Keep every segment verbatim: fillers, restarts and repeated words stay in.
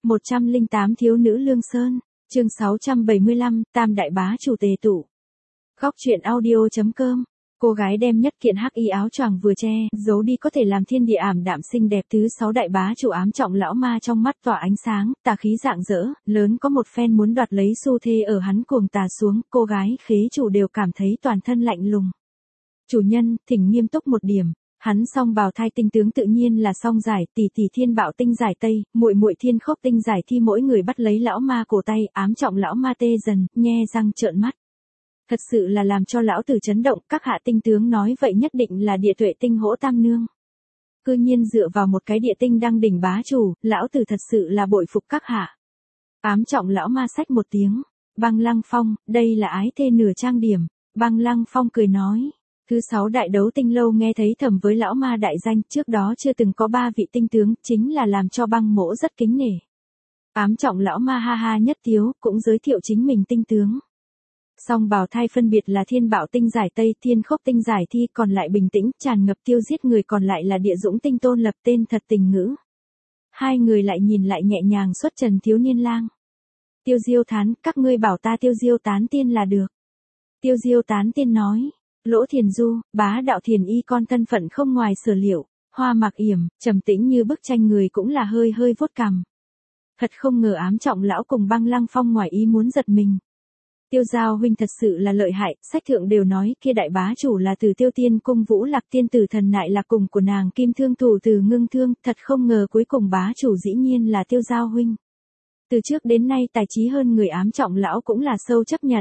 một trăm lẻ tám Thiếu nữ Lương Sơn, chương sáu trăm bảy mươi lăm, Tam đại bá chủ tề tụ. Góc truyện audio chấm com. Cô gái đem nhất kiện hắc y áo choàng vừa che, giấu đi có thể làm thiên địa ảm đạm xinh đẹp. Thứ sáu đại bá chủ ám trọng lão ma trong mắt tỏa ánh sáng, tà khí rạng rỡ, lớn có một phen muốn đoạt lấy xu thế ở hắn cuồng tà xuống, cô gái khế chủ đều cảm thấy toàn thân lạnh lùng. Chủ nhân, thỉnh nghiêm túc một điểm. Hắn song bào thai tinh tướng tự nhiên là song giải, tỷ tỷ thiên bạo tinh giải tây, muội muội thiên khốc tinh giải thi, mỗi người bắt lấy lão ma cổ tay, ám trọng lão ma tê dần, nhe răng trợn mắt. Thật sự là làm cho lão tử chấn động, các hạ tinh tướng nói vậy nhất định là địa tuệ tinh hỗ tam nương. Cư nhiên dựa vào một cái địa tinh đăng đỉnh bá chủ, lão tử thật sự là bội phục các hạ. Ám trọng lão ma xách một tiếng, Băng Lăng Phong, đây là ái thê nửa trang điểm. Băng Lăng Phong cười nói. Thứ sáu đại đấu tinh lâu nghe thấy thầm với lão ma đại danh, trước đó chưa từng có ba vị tinh tướng, chính là làm cho băng mỗ rất kính nể. Ám trọng lão ma ha ha nhất tiếu, cũng giới thiệu chính mình tinh tướng. Song bào thai phân biệt là thiên bạo tinh giải tây, thiên khốc tinh giải thi, còn lại bình tĩnh, tràn ngập tiêu giết người, còn lại là địa dũng tinh tôn lập, tên thật tình ngữ. Hai người lại nhìn lại nhẹ nhàng xuất trần thiếu niên lang. Tiêu Diêu Thán, các ngươi bảo ta Tiêu Diêu Tán tiên là được. Tiêu Diêu Tán tiên nói. Lỗ Thiền Du, bá đạo Thiền Y con thân phận không ngoài sở liệu, Hoa Mạc Yểm, trầm tĩnh như bức tranh người cũng là hơi hơi vuốt cằm. Thật không ngờ ám trọng lão cùng Băng Lăng Phong ngoài ý muốn giật mình. Tiêu Giao huynh thật sự là lợi hại, sách thượng đều nói kia đại bá chủ là từ Tiêu Tiên cung Vũ Lạc tiên tử thần nại lạc cùng của nàng Kim Thương thủ từ Ngưng Thương, thật không ngờ cuối cùng bá chủ dĩ nhiên là Tiêu Giao huynh. Từ trước đến nay tài trí hơn người ám trọng lão cũng là sâu chấp nhận.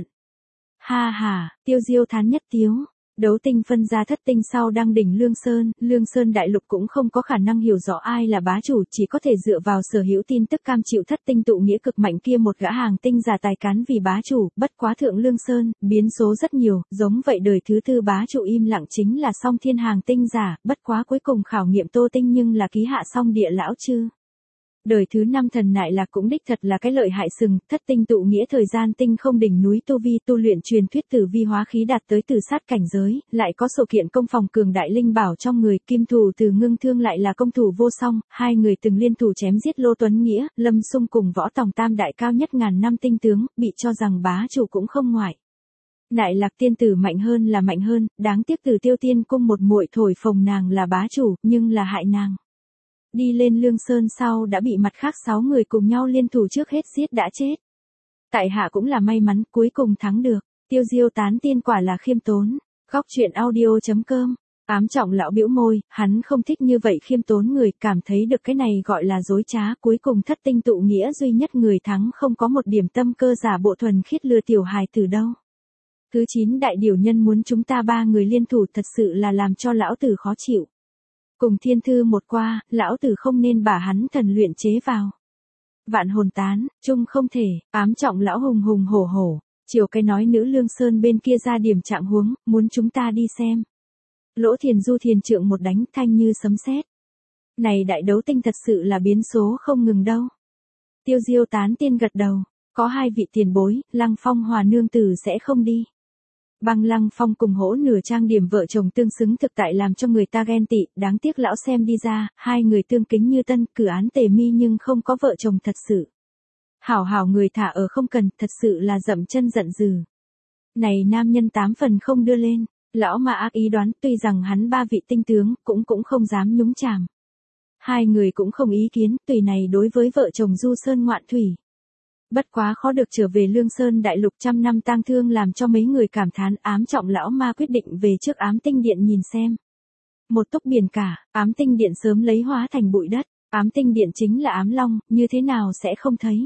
Ha ha, Tiêu Diêu Thán nhất tiếu. Đấu tinh phân ra thất tinh sau đăng đỉnh Lương Sơn, Lương Sơn đại lục cũng không có khả năng hiểu rõ ai là bá chủ, chỉ có thể dựa vào sở hữu tin tức cam chịu thất tinh tụ nghĩa cực mạnh kia một gã hàng tinh giả tài cán vì bá chủ, bất quá thượng Lương Sơn, biến số rất nhiều, giống vậy đời thứ tư bá chủ im lặng chính là song thiên hàng tinh giả, bất quá cuối cùng khảo nghiệm tô tinh nhưng là ký hạ song địa lão chư. Đời thứ năm thần nại lạc cũng đích thật là cái lợi hại sừng, thất tinh tụ nghĩa thời gian tinh không đỉnh núi tu vi tu luyện truyền thuyết tử vi hóa khí đạt tới tử sát cảnh giới, lại có sổ kiện công phòng cường đại linh bảo trong người, kim thủ từ Ngưng Thương lại là công thủ vô song, hai người từng liên thủ chém giết Lô Tuấn Nghĩa, Lâm Xung cùng Võ Tòng tam đại cao nhất ngàn năm tinh tướng, bị cho rằng bá chủ cũng không ngoại. Nại lạc tiên tử mạnh hơn là mạnh hơn, đáng tiếc từ Tiêu Tiên cung một muội thổi phồng nàng là bá chủ, nhưng là hại nàng. Đi lên Lương Sơn sau đã bị mặt khác sáu người cùng nhau liên thủ trước hết giết đã chết. Tại hạ cũng là may mắn, cuối cùng thắng được. Tiêu Diêu Tán tiên quả là khiêm tốn. Góc truyện audio chấm com. Ám trọng lão bĩu môi, hắn không thích như vậy khiêm tốn người, cảm thấy được cái này gọi là dối trá, cuối cùng thất tinh tụ nghĩa duy nhất người thắng không có một điểm tâm cơ giả bộ thuần khiết lừa tiểu hài từ đâu. Thứ chín đại điều nhân muốn chúng ta ba người liên thủ thật sự là làm cho lão tử khó chịu. Cùng thiên thư một qua, lão tử không nên bả hắn thần luyện chế vào. Vạn hồn tán, chung không thể, ám trọng lão hùng hùng hổ hổ, chiều cái nói nữ Lương Sơn bên kia ra điểm trạng huống, muốn chúng ta đi xem. Lỗ Thiền Du thiền trượng một đánh thanh như sấm sét. Này đại đấu tinh thật sự là biến số không ngừng đâu. Tiêu Diêu Tán tiên gật đầu, có hai vị tiền bối, Lăng Phong hòa nương tử sẽ không đi. Băng Lăng Phong cùng hỗ nửa trang điểm vợ chồng tương xứng thực tại làm cho người ta ghen tị, đáng tiếc lão xem đi ra, hai người tương kính như tân, cử án tề mi nhưng không có vợ chồng thật sự. Hảo hảo người thả ở không cần, thật sự là dậm chân giận dừ. Này nam nhân tám phần không đưa lên, lão mà ác ý đoán, tuy rằng hắn ba vị tinh tướng, cũng cũng không dám nhúng chàm. Hai người cũng không ý kiến, tùy này đối với vợ chồng du sơn ngoạn thủy. Bất quá khó được trở về Lương Sơn đại lục trăm năm tang thương làm cho mấy người cảm thán, ám trọng lão ma quyết định về trước ám tinh điện nhìn xem. Một túc biển cả, ám tinh điện sớm lấy hóa thành bụi đất, ám tinh điện chính là ám long, như thế nào sẽ không thấy.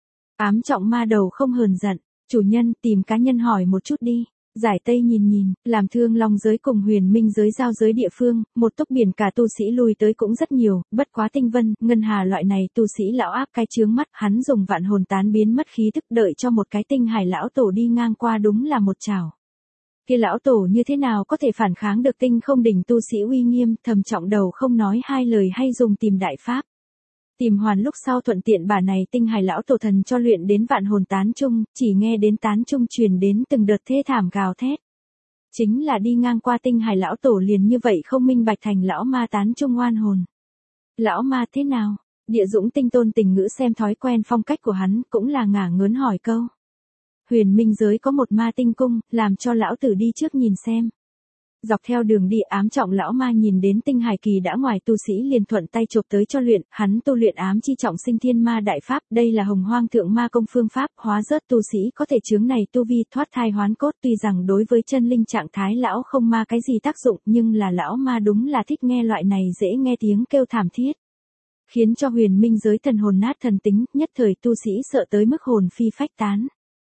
Ám trọng ma đầu không hờn giận, chủ nhân tìm cá nhân hỏi một chút đi. Giải Tây nhìn nhìn, làm thương long giới cùng huyền minh giới giao giới địa phương, một túc biển cả tu sĩ lui tới cũng rất nhiều, bất quá tinh vân, ngân hà loại này tu sĩ lão áp cái chướng mắt, hắn dùng vạn hồn tán biến mất khí thức đợi cho một cái tinh hải lão tổ đi ngang qua đúng là một chảo. Kia lão tổ như thế nào có thể phản kháng được tinh không đỉnh tu sĩ uy nghiêm, thầm trọng đầu không nói hai lời hay dùng tìm đại pháp. Tìm hoàn lúc sau thuận tiện bà này tinh hải lão tổ thần cho luyện đến vạn hồn tán trung, chỉ nghe đến tán trung truyền đến từng đợt thê thảm gào thét. Chính là đi ngang qua tinh hải lão tổ liền như vậy không minh bạch thành lão ma tán trung oan hồn. Lão ma thế nào? Địa Dũng Tinh Tôn Tình Ngữ xem thói quen phong cách của hắn, cũng là ngả ngớn hỏi câu. Huyền minh giới có một ma tinh cung, làm cho lão tử đi trước nhìn xem. Dọc theo đường đi ám trọng lão ma nhìn đến tinh hải kỳ đã ngoài tu sĩ liền thuận tay chộp tới cho luyện, hắn tu luyện ám chi trọng sinh thiên ma đại pháp, đây là hồng hoang thượng ma công phương pháp, hóa rớt tu sĩ có thể chướng này tu vi thoát thai hoán cốt, tuy rằng đối với chân linh trạng thái lão không ma cái gì tác dụng, nhưng là lão ma đúng là thích nghe loại này dễ nghe tiếng kêu thảm thiết. Khiến cho huyền minh giới thần hồn nát thần tính, nhất thời tu sĩ sợ tới mức hồn phi phách tán.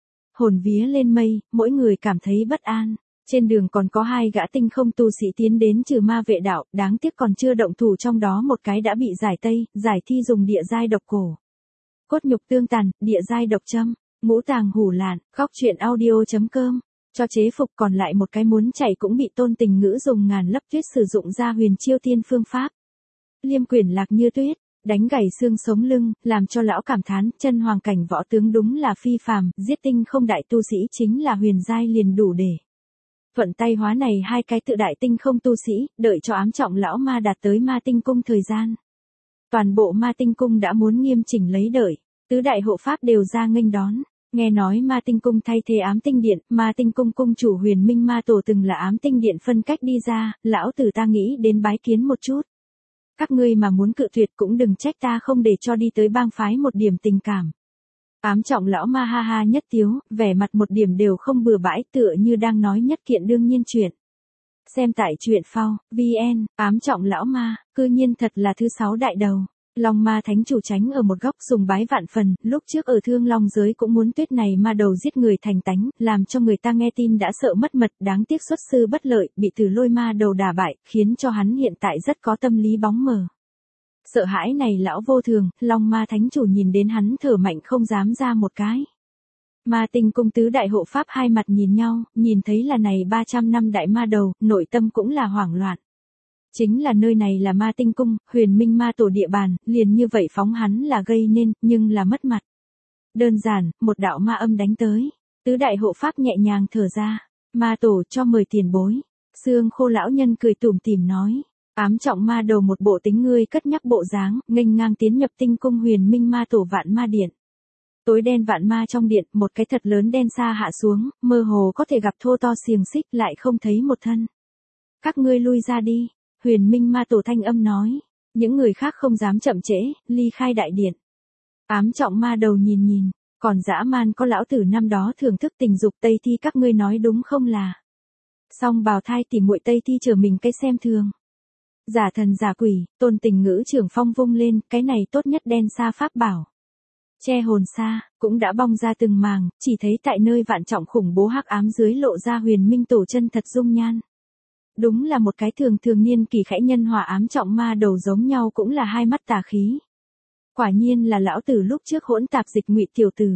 Hồn vía lên mây, mỗi người cảm thấy bất an. Trên đường còn có hai gã tinh không tu sĩ tiến đến trừ ma vệ đạo, đáng tiếc còn chưa động thủ, trong đó một cái đã bị giải tây, giải thi dùng địa giai độc cổ. Cốt nhục tương tàn, địa giai độc châm, ngũ tàng hủ lạn, khóc chuyện audio.com. Cho chế phục, còn lại một cái muốn chạy cũng bị Tôn Tình Ngữ dùng ngàn lấp tuyết sử dụng ra huyền chiêu tiên phương pháp. Liêm quyển lạc như tuyết, đánh gãy xương sống lưng, làm cho lão cảm thán, chân hoàng cảnh võ tướng đúng là phi phàm, giết tinh không đại tu sĩ chính là huyền giai liền đủ để. Thuận tay hóa này hai cái tự đại tinh không tu sĩ, đợi cho ám trọng lão ma đạt tới ma tinh cung thời gian. Toàn bộ ma tinh cung đã muốn nghiêm chỉnh lấy đợi, tứ đại hộ pháp đều ra nghênh đón. Nghe nói ma tinh cung thay thế ám tinh điện, ma tinh cung cung chủ huyền minh ma tổ từng là ám tinh điện phân cách đi ra, lão tử ta nghĩ đến bái kiến một chút. Các ngươi mà muốn cự tuyệt cũng đừng trách ta không để cho đi tới bang phái một điểm tình cảm. Ám trọng lão ma ha ha nhất tiếu, vẻ mặt một điểm đều không bừa bãi, tựa như đang nói nhất kiện đương nhiên chuyện. Xem tại truyện phao, vn, ám trọng lão ma, cư nhiên thật là thứ sáu đại đầu. Long ma thánh chủ tránh ở một góc dùng bái vạn phần, lúc trước ở thương long giới cũng muốn tuyết này ma đầu giết người thành tánh, làm cho người ta nghe tin đã sợ mất mật, đáng tiếc xuất sư bất lợi, bị từ lôi ma đầu đả bại, khiến cho hắn hiện tại rất có tâm lý bóng mờ. Sợ hãi này lão vô thường, long ma thánh chủ nhìn đến hắn thở mạnh không dám ra một cái. Ma tinh cung tứ đại hộ pháp hai mặt nhìn nhau, nhìn thấy là này ba trăm năm đại ma đầu, nội tâm cũng là hoảng loạn. Chính là nơi này là ma tinh cung, huyền minh ma tổ địa bàn, liền như vậy phóng hắn là gây nên, nhưng là mất mặt. Đơn giản, một đạo ma âm đánh tới. Tứ đại hộ pháp nhẹ nhàng thở ra. Ma tổ cho mời tiền bối. Xương khô lão nhân cười tủm tỉm nói. Ám trọng ma đầu một bộ tính ngươi cất nhắc bộ dáng, nghênh ngang tiến nhập tinh cung huyền minh ma tổ vạn ma điện. Tối đen vạn ma trong điện, một cái thật lớn đen xa hạ xuống, mơ hồ có thể gặp thô to xiềng xích lại không thấy một thân. Các ngươi lui ra đi. Huyền minh ma tổ thanh âm nói. Những người khác không dám chậm trễ, ly khai đại điện. Ám trọng ma đầu nhìn nhìn. Còn dã man có lão tử năm đó thưởng thức tình dục Tây Thi các ngươi nói đúng không là. Song bào thai tỉ muội Tây Thi chờ mình cái xem thường. Giả thần giả quỷ, Tôn Tình Ngữ trưởng phong vung lên, cái này tốt nhất đen xa pháp bảo. Che hồn xa, cũng đã bong ra từng màng, chỉ thấy tại nơi vạn trọng khủng bố hắc ám dưới lộ ra huyền minh tổ chân thật dung nhan. Đúng là một cái thường thường niên kỳ khẽ nhân hòa ám trọng ma đầu giống nhau cũng là hai mắt tà khí. Quả nhiên là lão tử lúc trước hỗn tạp dịch ngụy tiểu tử.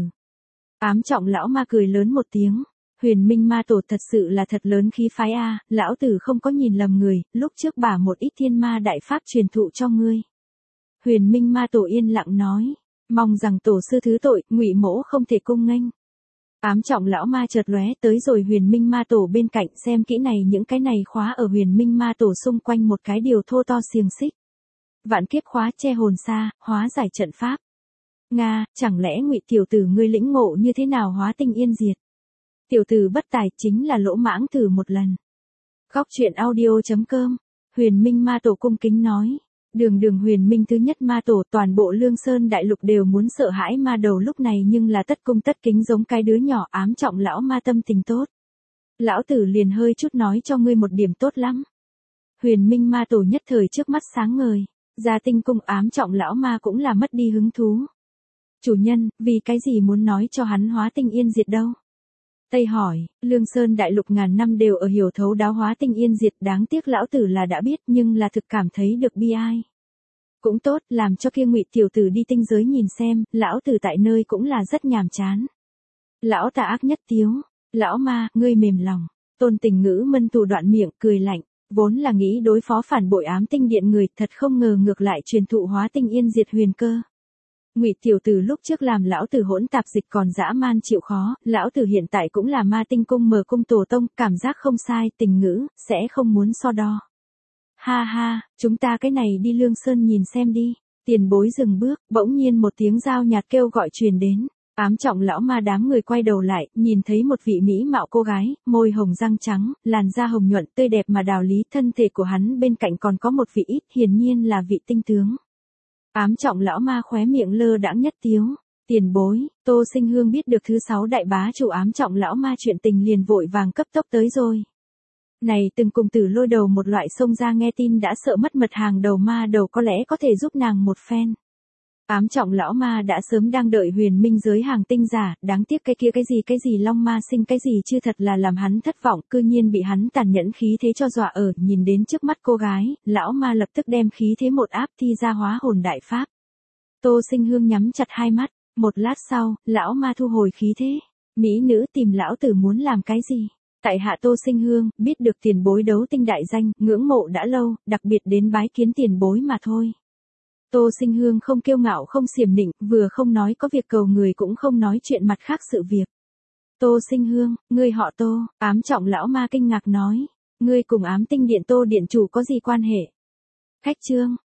Ám trọng lão ma cười lớn một tiếng. Huyền minh ma tổ thật sự là thật lớn khí phái a, lão tử không có nhìn lầm người, lúc trước bả một ít thiên ma đại pháp truyền thụ cho ngươi. Huyền minh ma tổ yên lặng nói. Mong rằng tổ sư thứ tội, ngụy mỗ không thể cung nghênh. Ám trọng lão ma chợt lóe tới rồi huyền minh ma tổ bên cạnh xem kỹ này những cái này khóa ở huyền minh ma tổ xung quanh một cái điều thô to xiềng xích. Vạn kiếp khóa che hồn xa, hóa giải trận pháp. Nga, chẳng lẽ ngụy tiểu tử ngươi lĩnh ngộ như thế nào hóa tinh yên diệt? Tiểu tử bất tài chính là lỗ mãng thử một lần. Khóc chuyện audio.com, huyền minh ma tổ cung kính nói. Đường đường huyền minh thứ nhất ma tổ toàn bộ lương sơn đại lục đều muốn sợ hãi ma đầu lúc này nhưng là tất cung tất kính giống cái đứa nhỏ ám trọng lão ma tâm tình tốt. Lão tử liền hơi chút nói cho ngươi một điểm tốt lắm. Huyền minh ma tổ nhất thời trước mắt sáng ngời, gia tinh cung ám trọng lão ma cũng là mất đi hứng thú. Chủ nhân, vì cái gì muốn nói cho hắn hóa tinh yên diệt đâu? Tây hỏi, lương sơn đại lục ngàn năm đều ở hiểu thấu đáo hóa tinh yên diệt, đáng tiếc lão tử là đã biết nhưng là thực cảm thấy được bi ai. Cũng tốt, làm cho kia ngụy tiểu tử đi tinh giới nhìn xem, lão tử tại nơi cũng là rất nhàm chán. Lão tà ác nhất tiếu, lão ma, ngươi mềm lòng. Tôn Tình Ngữ mân tù đoạn miệng, cười lạnh, vốn là nghĩ đối phó phản bội ám tinh điện người, thật không ngờ ngược lại truyền thụ hóa tinh yên diệt huyền cơ. Ngụy tiểu tử lúc trước làm lão tử hỗn tạp dịch còn dã man chịu khó, lão tử hiện tại cũng là ma tinh cung mở cung tổ tông, cảm giác không sai, Tình Ngữ, sẽ không muốn so đo. Ha ha, chúng ta cái này đi Lương Sơn nhìn xem đi. Tiền bối dừng bước, bỗng nhiên một tiếng dao nhạt kêu gọi truyền đến. Ám trọng lão ma đám người quay đầu lại, nhìn thấy một vị mỹ mạo cô gái, môi hồng răng trắng, làn da hồng nhuận tươi đẹp mà đào lý, thân thể của hắn bên cạnh còn có một vị ít, hiển nhiên là vị tinh tướng. Ám trọng lão ma khóe miệng lơ đãng nhất tiếu. Tiền bối, Tô Sinh Hương biết được thứ sáu đại bá chủ ám trọng lão ma chuyện tình liền vội vàng cấp tốc tới rồi. Này từng cùng tử lôi đầu một loại xông ra nghe tin đã sợ mất mật hàng đầu ma đầu có lẽ có thể giúp nàng một phen. Ám trọng lão ma đã sớm đang đợi huyền minh giới hàng tinh giả, đáng tiếc cái kia cái gì cái gì long ma sinh cái gì chứ thật là làm hắn thất vọng, cư nhiên bị hắn tàn nhẫn khí thế cho dọa ở, nhìn đến trước mắt cô gái, lão ma lập tức đem khí thế một áp thi ra hóa hồn đại pháp. Tô Sinh Hương nhắm chặt hai mắt, một lát sau, lão ma thu hồi khí thế. Mỹ nữ tìm lão tử muốn làm cái gì? Tại hạ Tô Sinh Hương, biết được tiền bối đấu tinh đại danh, ngưỡng mộ đã lâu, đặc biệt đến bái kiến tiền bối mà thôi. Tô Sinh Hương không kiêu ngạo không xiểm nịnh, vừa không nói có việc cầu người cũng không nói chuyện mặt khác sự việc. Tô Sinh Hương, ngươi họ Tô, ám trọng lão ma kinh ngạc nói. Ngươi cùng ám tinh điện Tô điện chủ có gì quan hệ? Khách trương,